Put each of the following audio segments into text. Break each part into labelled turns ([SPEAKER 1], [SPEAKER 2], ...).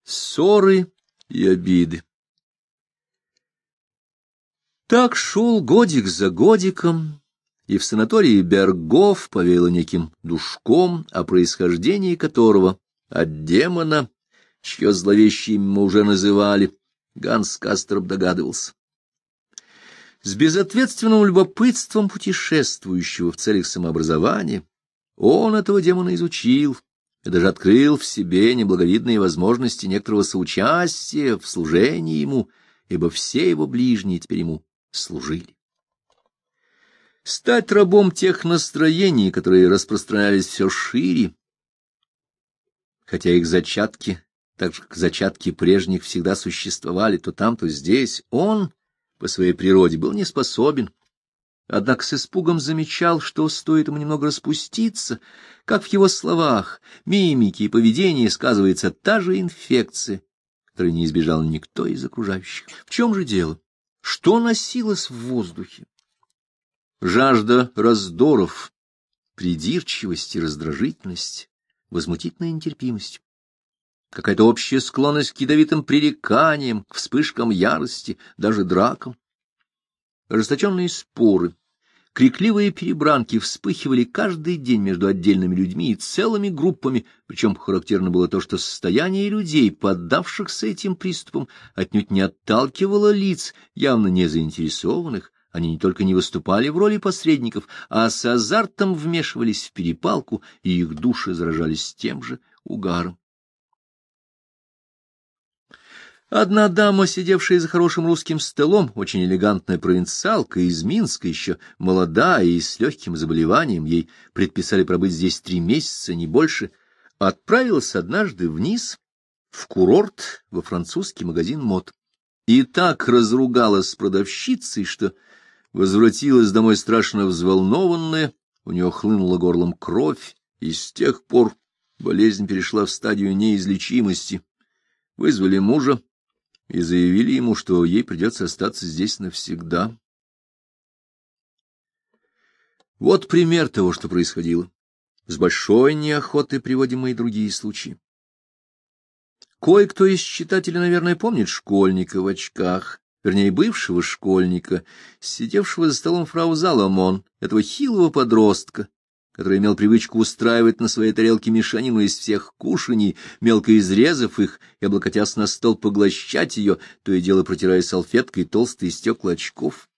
[SPEAKER 1] Ссоры и обиды. Так шел годик за годиком, и в санатории Бергов повеяло неким душком, о происхождении которого от демона, чье зловещее имя мы уже называли, Ганс Касторп догадывался. С безответственным любопытством путешествующего в целях самообразования он этого демона изучил и даже открыл в себе неблаговидные возможности некоторого соучастия в служении ему, ибо все его ближние теперь ему служили. Стать рабом тех настроений, которые распространялись все шире, хотя их зачатки, так же как зачатки прежних, всегда существовали то там, то здесь, он по своей природе был не способен. Однако с испугом замечал, что стоит ему немного распуститься, как в его словах, мимике и поведении сказывается та же инфекция, которой не избежал никто из окружающих. В чем же дело? Что носилось в воздухе? Жажда раздоров, придирчивость и раздражительность, возмутительная нетерпимость, какая-то общая склонность к ядовитым пререканиям, к вспышкам ярости, даже дракам. Ожесточенные споры, крикливые перебранки вспыхивали каждый день между отдельными людьми и целыми группами, причем характерно было то, что состояние людей, поддавшихся этим приступам, отнюдь не отталкивало лиц, явно не заинтересованных. Они не только не выступали в роли посредников, а с азартом вмешивались в перепалку, и их души заражались тем же угаром. Одна дама, сидевшая за хорошим русским столом, очень элегантная провинциалка из Минска, еще молодая и с легким заболеванием, ей предписали пробыть здесь 3 месяца, не больше, отправилась однажды вниз, в курорт, во французский магазин мод. И так разругалась с продавщицей, что возвратилась домой страшно взволнованная, у нее хлынула горлом кровь, и с тех пор болезнь перешла в стадию неизлечимости. Вызвали мужа и заявили ему, что ей придется остаться здесь навсегда. Вот пример того, что происходило. С большой неохотой приводим мы и другие случаи. Кое-кто из читателей, наверное, помнит школьника в очках, вернее, бывшего школьника, сидевшего за столом фрау Заламон, этого хилого подростка, который имел привычку устраивать на своей тарелке мешанину из всех кушаний, мелко изрезав их и, облокотясь на стол, поглощать ее, то и дело протирая салфеткой толстые стекла очков.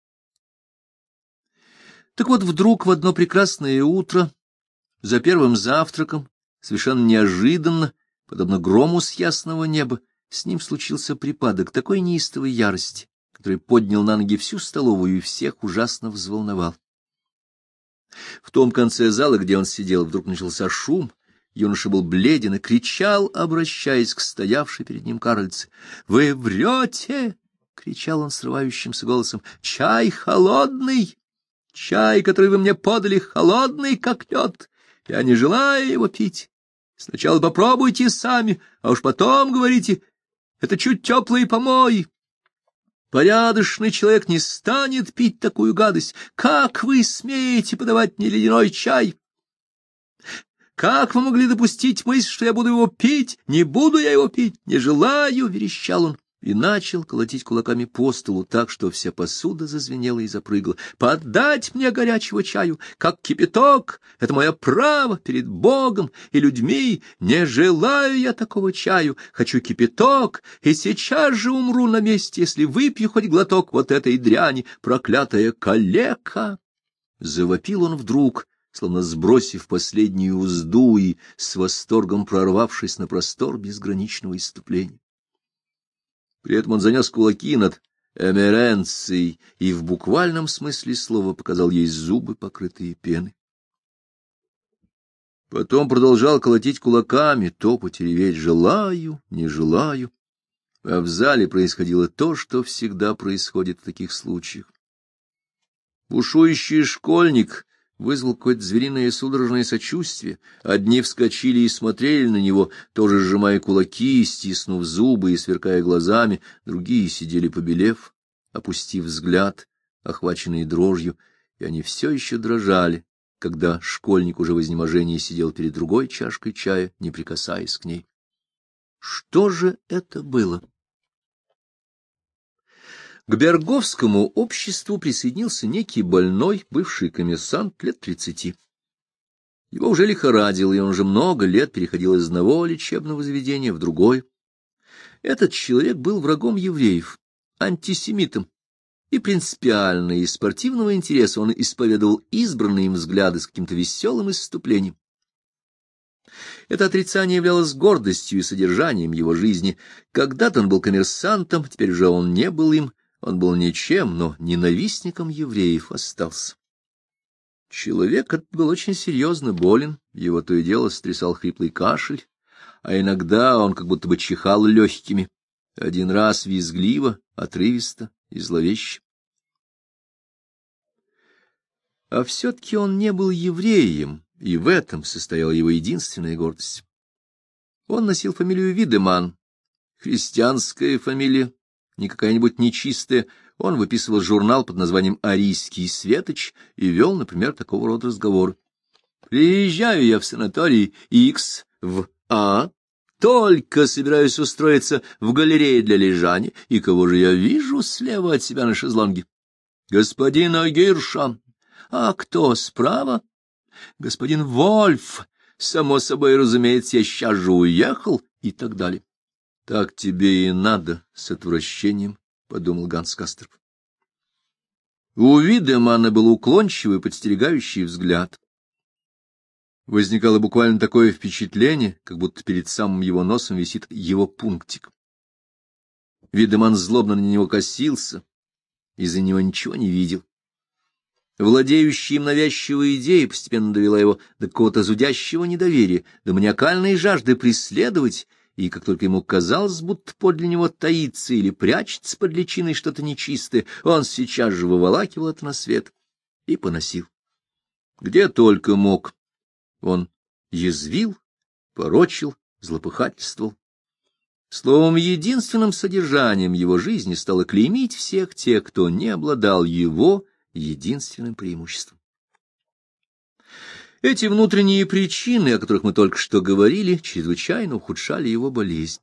[SPEAKER 1] Так вот, вдруг в одно прекрасное утро, за первым завтраком, совершенно неожиданно, подобно грому с ясного неба, с ним случился припадок такой неистовой ярости, который поднял на ноги всю столовую и всех ужасно взволновал. В том конце зала, где он сидел, вдруг начался шум. Юноша был бледен и кричал, обращаясь к стоявшей перед ним карлице. — Вы врете! — кричал он срывающимся голосом. — Чай холодный! Чай, который вы мне подали, холодный, как лед. Я не желаю его пить. Сначала попробуйте сами, а уж потом говорите, это чуть теплые помои. Порядочный человек не станет пить такую гадость. Как вы смеете подавать мне ледяной чай? Как вы могли допустить мысль, что я буду его пить? Не буду я его пить, не желаю, — верещал он и начал колотить кулаками по столу так, что вся посуда зазвенела и запрыгала. Подать мне горячего чаю, как кипяток, это мое право перед Богом и людьми. Не желаю я такого чаю, хочу кипяток, и сейчас же умру на месте, если выпью хоть глоток вот этой дряни, проклятая калека. Завопил он вдруг, словно сбросив последнюю узду и с восторгом прорвавшись на простор безграничного исступления. При этом он занес кулаки над Эмеренцией и в буквальном смысле слова показал ей зубы, покрытые пеной. Потом продолжал колотить кулаками, топать и реветь «желаю, не желаю». А в зале происходило то, что всегда происходит в таких случаях. Бушующий школьник вызвал какое-то звериное судорожное сочувствие. Одни вскочили и смотрели на него, тоже сжимая кулаки, стиснув зубы и сверкая глазами, другие сидели побелев, опустив взгляд, охваченные дрожью, и они все еще дрожали, когда школьник уже в изнеможении сидел перед другой чашкой чая, не прикасаясь к ней. — Что же это было? К Берговскому обществу присоединился некий больной, бывший коммерсант лет 30. Его уже лихорадило, и он уже много лет переходил из одного лечебного заведения в другое. Этот человек был врагом евреев, антисемитом, и принципиально из спортивного интереса он исповедовал избранные им взгляды с каким-то веселым исступлением. Это отрицание являлось гордостью и содержанием его жизни. Когда-то он был коммерсантом, теперь же он не был им, он был ничем, но ненавистником евреев остался. Человек этот был очень серьезно болен, его то и дело сотрясал хриплый кашель, а иногда он как будто бы чихал легкими, один раз визгливо, отрывисто и зловеще. А все-таки он не был евреем, и в этом состояла его единственная гордость. Он носил фамилию Видеман, христианская фамилия, не какая-нибудь нечистая. Он выписывал журнал под названием «Арийский светоч» и вел, например, такого рода разговоры. «Приезжаю я в санаторий X в А, только собираюсь устроиться в галерее для лежания, и кого же я вижу слева от себя на шезлонге? Господина Гирша. А кто справа? Господин Вольф. Само собой, разумеется, я сейчас же уехал», и так далее. — Так тебе и надо, — с отвращением подумал Ганс Касторп. У Видемана был уклончивый, подстерегающий взгляд. Возникало буквально такое впечатление, как будто перед самым его носом висит его пунктик. Видеман злобно на него косился, из-за него ничего не видел. Владеющая им навязчивая идея постепенно довела его до какого-то зудящего недоверия, до маниакальной жажды преследовать, и как только ему казалось, будто подле него таится или прячется под личиной что-то нечистое, он сейчас же выволакивал это на свет и поносил. Где только мог, он язвил, порочил, злопыхательствовал. Словом, единственным содержанием его жизни стало клеймить всех тех, кто не обладал его единственным преимуществом. Эти внутренние причины, о которых мы только что говорили, чрезвычайно ухудшали его болезнь.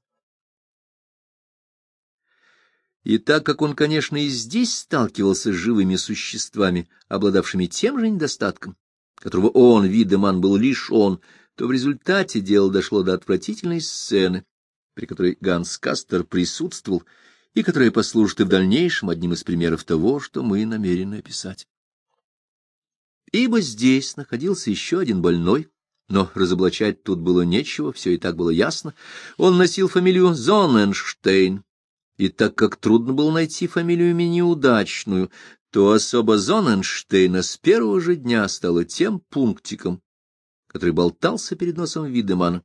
[SPEAKER 1] И так как он, конечно, и здесь сталкивался с живыми существами, обладавшими тем же недостатком, которого он, Видеман, был лишен, то в результате дело дошло до отвратительной сцены, при которой Ганс Кастер присутствовал, и которая послужит и в дальнейшем одним из примеров того, что мы намерены описать. Ибо здесь находился еще один больной, но разоблачать тут было нечего, все и так было ясно. Он носил фамилию Зонненштейн, и так как трудно было найти фамилию неудачную, то особо Зонненштейна с первого же дня стала тем пунктиком, который болтался перед носом Видемана.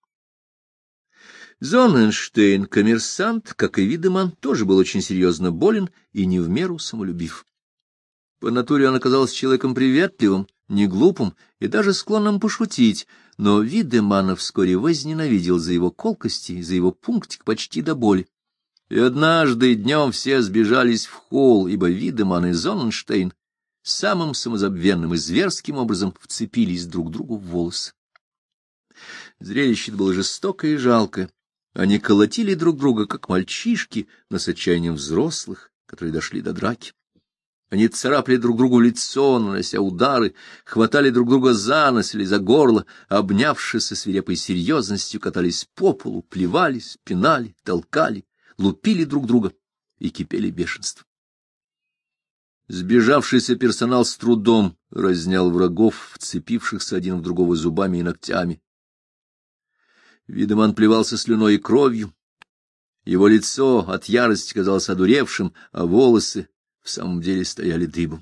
[SPEAKER 1] Зонненштейн, коммерсант, как и Видеман, тоже был очень серьезно болен и не в меру самолюбив. По натуре он оказался человеком приветливым, неглупым и даже склонным пошутить, но Видемана вскоре возненавидел за его колкости и за его пунктик почти до боли. И однажды днем все сбежались в холл, ибо Видеман и Зонненштейн самым самозабвенным и зверским образом вцепились друг другу в волосы. Зрелище было жестокое и жалкое. Они колотили друг друга, как мальчишки, но с отчаянием взрослых, которые дошли до драки. Они царапали друг другу лицо, нанося удары, хватали друг друга за нос или за горло, обнявшись со свирепой серьезностью, катались по полу, плевались, пинали, толкали, лупили друг друга и кипели бешенством. Сбежавшийся персонал с трудом разнял врагов, вцепившихся один в другого зубами и ногтями. Видеман плевался слюной и кровью. Его лицо от ярости казалось одуревшим, а волосы в самом деле стояли дыбом.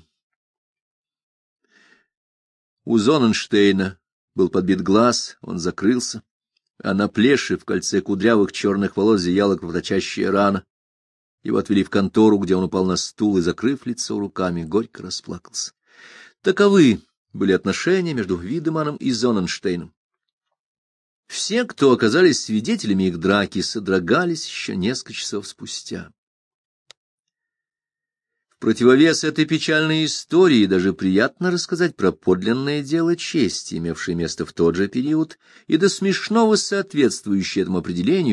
[SPEAKER 1] У Зонненштейна был подбит глаз, он закрылся, а на плеше в кольце кудрявых черных волос зияла кровоточащая рана. Его отвели в контору, где он упал на стул и, закрыв лицо руками, горько расплакался. Таковы были отношения между Видеманом и Зонненштейном. Все, кто оказались свидетелями их драки, содрогались еще несколько часов спустя. В противовес этой печальной истории даже приятно рассказать про подлинное дело чести, имевшее место в тот же период, и до смешного соответствующее этому определению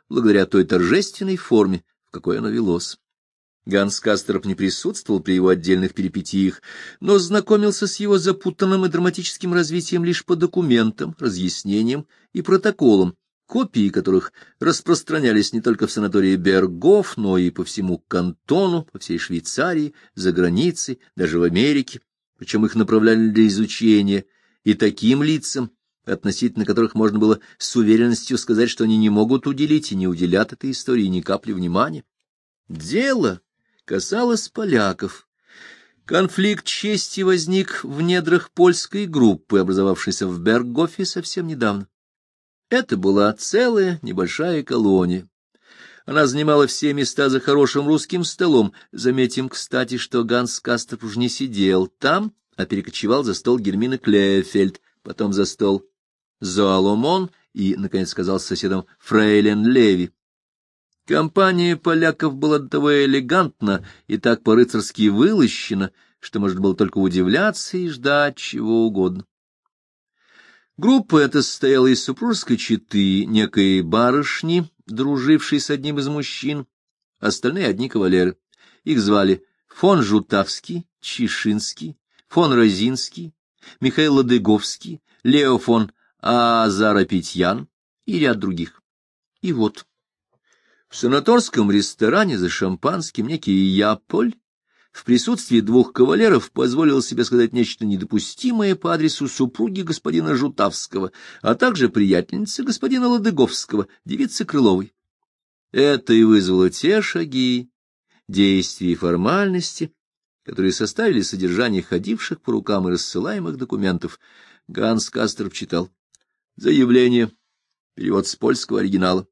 [SPEAKER 1] благодаря той торжественной форме, в какой оно велось. Ганс Касторп не присутствовал при его отдельных перипетиях, но знакомился с его запутанным и драматическим развитием лишь по документам, разъяснениям и протоколам, копии которых распространялись не только в санатории Бергоф, но и по всему кантону, по всей Швейцарии, за границей, даже в Америке, причем их направляли для изучения и таким лицам, относительно которых можно было с уверенностью сказать, что они не могут уделить и не уделят этой истории ни капли внимания. Дело касалось поляков. Конфликт чести возник в недрах польской группы, образовавшейся в Бергофе совсем недавно. Это была целая небольшая колония. Она занимала все места за хорошим русским столом. Заметим, кстати, что Ганс Касторп уж не сидел там, а перекочевал за стол Гермины Клефельд, потом за стол Заломон и, наконец, сказал с соседом Фрейлен Леви. Компания поляков была до того элегантна и так по-рыцарски вылощена, что можно было только удивляться и ждать чего угодно. Группа эта состояла из супружеской четы, некой барышни, дружившей с одним из мужчин, остальные одни кавалеры. Их звали фон Жутавский, Чишинский, фон Розинский, Михаил Ладыговский, Лео фон Азарапетьян и ряд других. И вот в санаторском ресторане за шампанским некий Яполь в присутствии двух кавалеров позволил себе сказать нечто недопустимое по адресу супруги господина Жутавского, а также приятельницы господина Ладыговского, девицы Крыловой. Это и вызвало те шаги, действия и формальности, которые составили содержание ходивших по рукам и рассылаемых документов. Ганс Касторп читал. Заявление. Перевод с польского оригинала.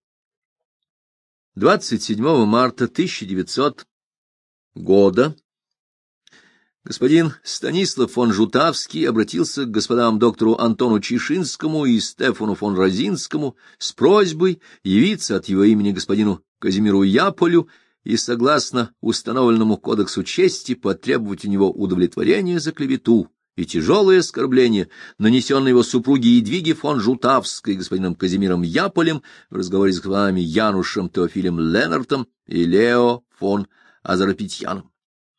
[SPEAKER 1] 27 марта 1900 года господин Станислав фон Жутавский обратился к господам доктору Антону Чишинскому и Стефану фон Розинскому с просьбой явиться от его имени господину Казимиру Яполю и, согласно установленному кодексу чести, потребовать у него удовлетворения за клевету и тяжелые оскорбления, нанесенные его супруге Едвиге фон Жутавской господином Казимиром Яполем в разговоре с вами Янушем Теофилем Ленартом и Лео фон Азарапетьяном.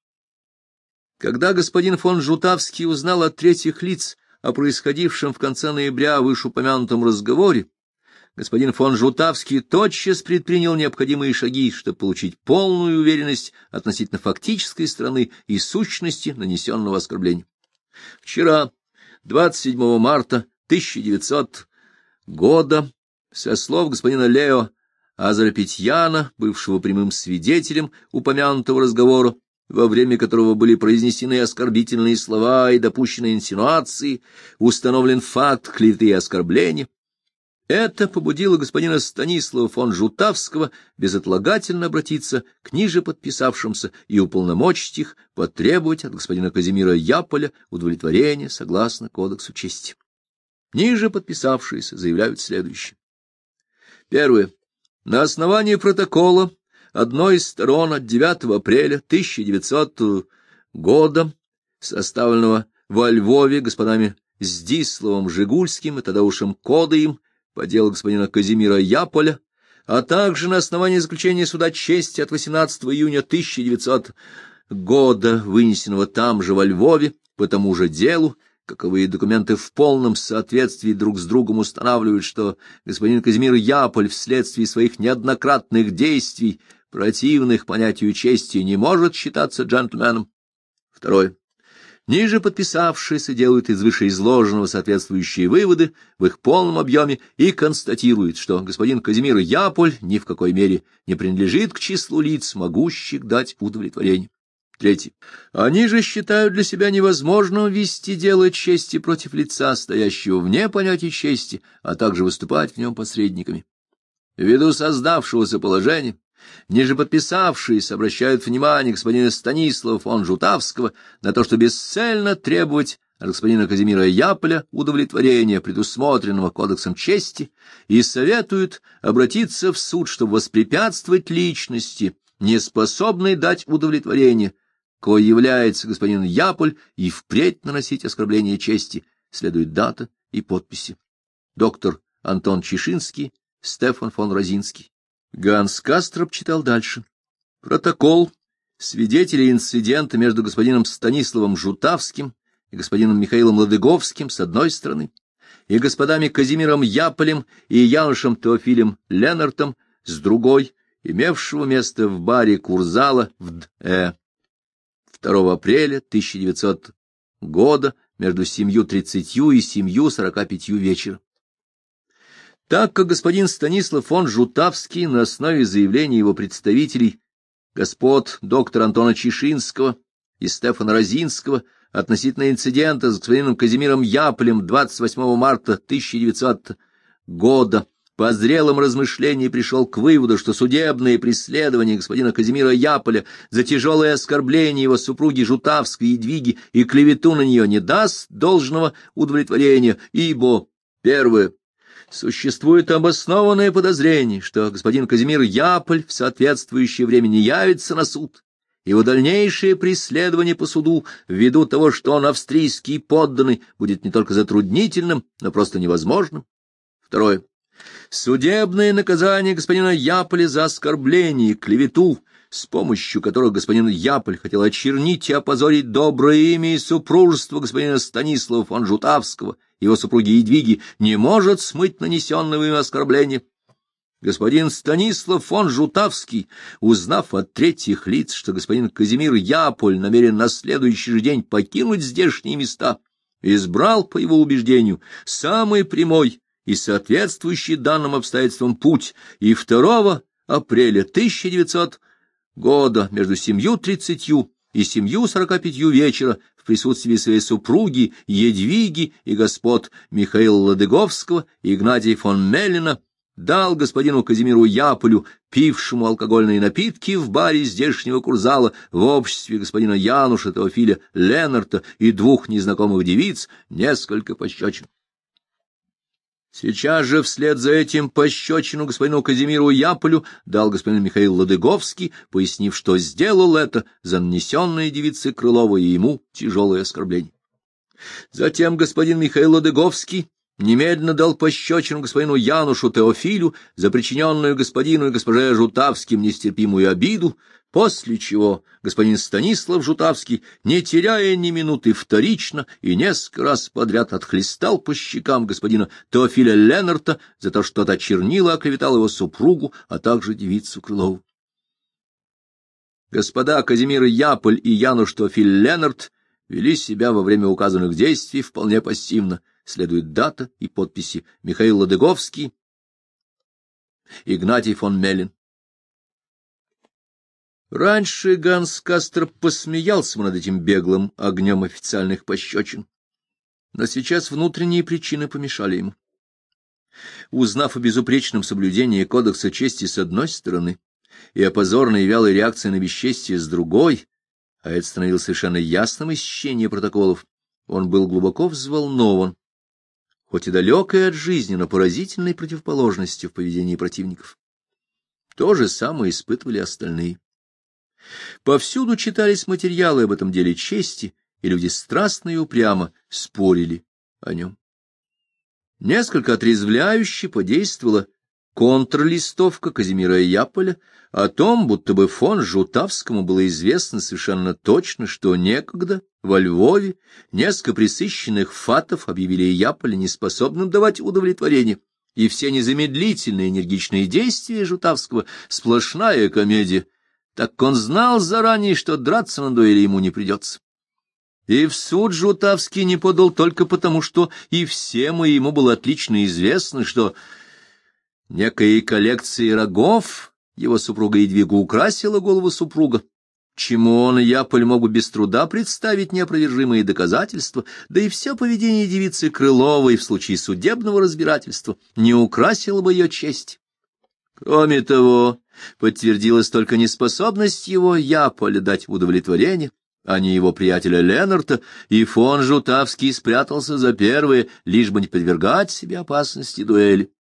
[SPEAKER 1] Когда господин фон Жутавский узнал от третьих лиц о происходившем в конце ноября вышеупомянутом разговоре, господин фон Жутавский тотчас предпринял необходимые шаги, чтобы получить полную уверенность относительно фактической стороны и сущности нанесенного оскорбления. Вчера, 27 марта 1900 года, со слов господина Лео Азарапетьяна, бывшего прямым свидетелем упомянутого разговора, во время которого были произнесены оскорбительные слова и допущены инсинуации, установлен факт клеветы и оскорбления. Это побудило господина Станислава фон Жутавского безотлагательно обратиться к ниже подписавшимся и уполномочить их потребовать от господина Казимира Яполя удовлетворения согласно кодексу чести. Ниже подписавшиеся заявляют следующее. Первое. На основании протокола одной из сторон от 9 апреля 1900 года, составленного во Львове господами Здиславом Жигульским и Тадеушем Кодыем по делу господина Казимира Яполя, а также на основании заключения суда чести от 18 июня 1900 года, вынесенного там же во Львове по тому же делу, каковые документы в полном соответствии друг с другом устанавливают, что господин Казимир Яполь вследствие своих неоднократных действий, противных понятию чести, не может считаться джентльменом. Второе. Ниже подписавшиеся делают из вышеизложенного соответствующие выводы в их полном объеме и констатируют, что господин Казимир Яполь ни в какой мере не принадлежит к числу лиц, могущих дать удовлетворение. Третье. Они же считают для себя невозможным вести дело чести против лица, стоящего вне понятия чести, а также выступать в нем посредниками. Ввиду создавшегося положения, ниже подписавшиеся обращают внимание господина Станислава фон Жутавского на то, что бесцельно требовать от господина Казимира Яполя удовлетворения, предусмотренного кодексом чести, и советуют обратиться в суд, чтобы воспрепятствовать личности, неспособной дать удовлетворение, кой является господин Яполь, и впредь наносить оскорбление чести, следует дата и подписи. Доктор Антон Чишинский, Стефан фон Розинский. Ганс Кастроп читал дальше. Протокол свидетелей инцидента между господином Станиславом Жутавским и господином Михаилом Ладыговским с одной стороны, и господами Казимиром Яполем и Янушем Теофилем Ленартом с другой, имевшего место в баре Курзала в Д.Э. 2 апреля 1900 года между 7:30 и 7:45 вечера. Так как господин Станислав фон Жутавский на основе заявления его представителей, господ доктора Антона Чишинского и Стефана Розинского, относительно инцидента с господином Казимиром Яполем 28 марта 1900 года, по зрелом размышлении пришел к выводу, что судебное преследование господина Казимира Яполя за тяжелое оскорбление его супруги Жутавской Едвиги и клевету на нее не даст должного удовлетворения, ибо, первое, существует обоснованное подозрение, что господин Казимир Яполь в соответствующее время не явится на суд. Его дальнейшее преследование по суду, ввиду того, что он австрийский подданный, будет не только затруднительным, но просто невозможным. Второе. Судебное наказание господина Яполя за оскорбление и клевету, с помощью которых господин Яполь хотел очернить и опозорить доброе имя и супружество господина Станислава фон Жутавского, его супруги Едвиги, не может смыть нанесенного им оскорбления. Господин Станислав фон Жутавский, узнав от третьих лиц, что господин Казимир Яполь намерен на следующий же день покинуть здешние места, избрал, по его убеждению, самый прямой и соответствующий данным обстоятельствам путь, и 2 апреля 1900 года между 7:30 и 7:45 вечера в присутствии своей супруги Едвиги и господ Михаила Ладыговского и Игнатия фон Меллина дал господину Казимиру Яполю, пившему алкогольные напитки в баре здешнего Курзала в обществе господина Януша Теофиля Ленарта и 2 незнакомых девиц, несколько пощечин. Сейчас же вслед за этим пощечину господину Казимиру Яполю дал господин Михаил Ладыговский, пояснив, что сделал это за нанесенное девице Крыловой и ему тяжелое оскорбление. Затем господин Михаил Ладыговский немедленно дал пощечину господину Янушу Теофилю за причиненную господину и госпоже Жутавским нестерпимую обиду, после чего господин Станислав Жутавский, не теряя ни минуты, вторично и несколько раз подряд отхлестал по щекам господина Теофиля Ленарта за то, что тот очернил и оклеветал его супругу, а также девицу Крылову. Господа Казимир Яполь и Януш Теофиль Ленарт вели себя во время указанных действий вполне пассивно. Следует дата и подписи: Михаил Ладыговский, Игнатий фон Меллин. Раньше Ганс Кастроп посмеялся над этим беглым огнем официальных пощечин, но сейчас внутренние причины помешали ему. Узнав о безупречном соблюдении кодекса чести с одной стороны и о позорной и вялой реакции на бесчестие с другой, а это становилось совершенно ясным из чтения протоколов, он был глубоко взволнован, хоть и далекой от жизни, но поразительной противоположностью в поведении противников. То же самое испытывали остальные. Повсюду читались материалы об этом деле чести, и люди страстно и упрямо спорили о нем. Несколько отрезвляюще подействовала контрлистовка Казимира Яполя о том, будто бы фон Жутавскому было известно совершенно точно, что некогда во Львове несколько пресыщенных фатов объявили Яполя неспособным давать удовлетворение, и все незамедлительные энергичные действия Жутавского — сплошная комедия, так как он знал заранее, что драться на дуэли ему не придется. И в суд Жутавский не подал только потому, что и всем и ему было отлично известно, что некой коллекцией рогов его супруга Едвига украсила голову супруга, чему он, Яполь, мог бы без труда представить неопровержимые доказательства, да и все поведение девицы Крыловой в случае судебного разбирательства не украсило бы ее честь. Кроме того, подтвердилась только неспособность его, Яполя, дать удовлетворение, а не его приятеля Ленарта, и фон Жутавский спрятался за первое, лишь бы не подвергать себе опасности дуэли.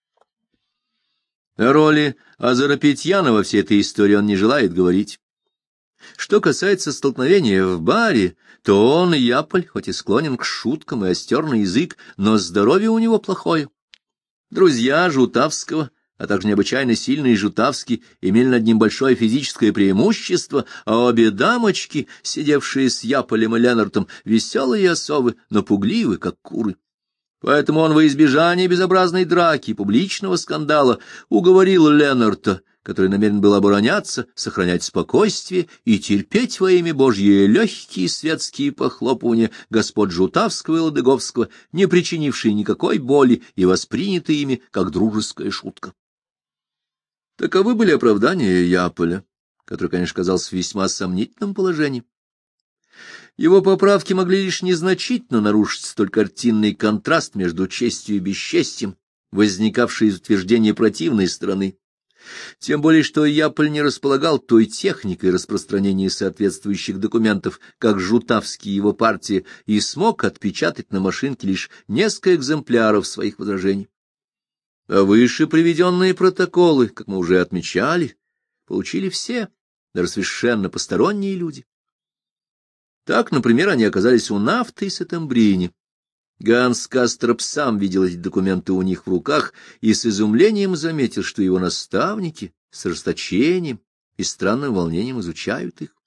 [SPEAKER 1] О роли Азарапетьяна во всей этой истории он не желает говорить. Что касается столкновения в баре, то он, Яполь, хоть и склонен к шуткам и остер на язык, но здоровье у него плохое. Друзья Жутавского, а также необычайно сильный Жутавский, имели над ним большое физическое преимущество, а обе дамочки, сидевшие с Яполем и Ленартом, веселые особы, но пугливы, как куры. Поэтому он во избежание безобразной драки и публичного скандала уговорил Ленарта, который намерен был обороняться, сохранять спокойствие и терпеть во имя Божье легкие светские похлопывания господ Жутавского и Ладыговского, не причинившие никакой боли и воспринятые ими как дружеская шутка. Таковы были оправдания Яполя, который, конечно, казался в весьма сомнительном положении. Его поправки могли лишь незначительно нарушить столь картинный контраст между честью и бесчестием, возникавший из утверждения противной стороны. Тем более, что Яполь не располагал той техникой распространения соответствующих документов, как Жутавский и его партия, и смог отпечатать на машинке лишь несколько экземпляров своих возражений. А выше приведенные протоколы, как мы уже отмечали, получили все, даже совершенно посторонние люди. Так, например, они оказались у Нафты и Сеттембрини. Ганс Кастроп сам видел эти документы у них в руках и с изумлением заметил, что его наставники с ожесточением и странным волнением изучают их.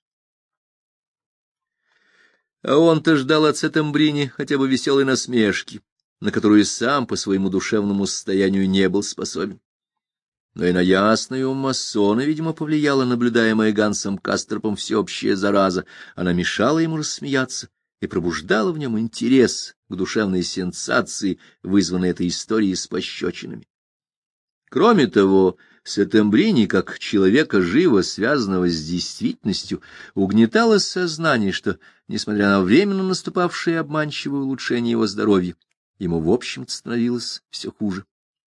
[SPEAKER 1] А он-то ждал от Сеттембрини хотя бы веселой насмешки, на которую сам по своему душевному состоянию не был способен. Но и на ясную масона, видимо, повлияла наблюдаемая Гансом Кастропом всеобщая зараза. Она мешала ему рассмеяться и пробуждала в нем интерес к душевной сенсации, вызванной этой историей с пощечинами. Кроме того, Сеттембрини, как человека, живо связанного с действительностью, угнетало сознание, что, несмотря на временно наступавшее обманчивое улучшение его здоровья, ему в общем-то становилось все хуже.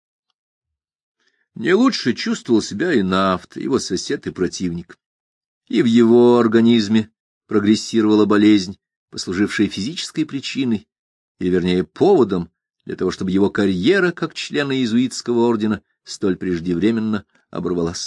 [SPEAKER 1] Не лучше чувствовал себя и Нафт, его сосед и противник. И в его организме прогрессировала болезнь, послужившая физической причиной, или, вернее, поводом для того, чтобы его карьера как члена иезуитского ордена столь преждевременно оборвалась.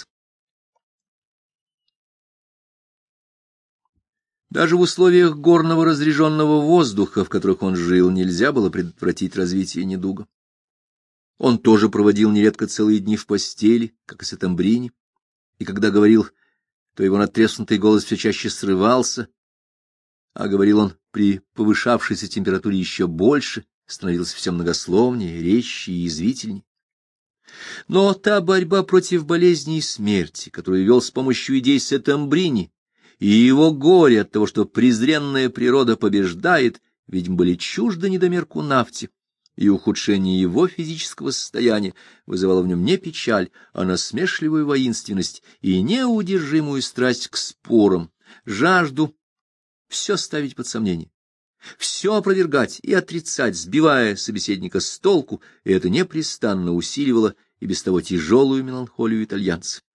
[SPEAKER 1] Даже в условиях горного разреженного воздуха, в которых он жил, нельзя было предотвратить развитие недуга. Он тоже проводил нередко целые дни в постели, как и Сеттембрини, и когда говорил, то его надтреснутый голос все чаще срывался, а говорил он при повышавшейся температуре еще больше, становился все многословнее, резче и язвительнее. Но та борьба против болезни и смерти, которую вел с помощью идей Сеттембрини, и его горе от того, что презренная природа побеждает, видимо, были чужды недомерку Нафте, и ухудшение его физического состояния вызывало в нем не печаль, а насмешливую воинственность и неудержимую страсть к спорам, жажду все ставить под сомнение, все опровергать и отрицать, сбивая собеседника с толку, и это непрестанно усиливало и без того тяжелую меланхолию итальянца.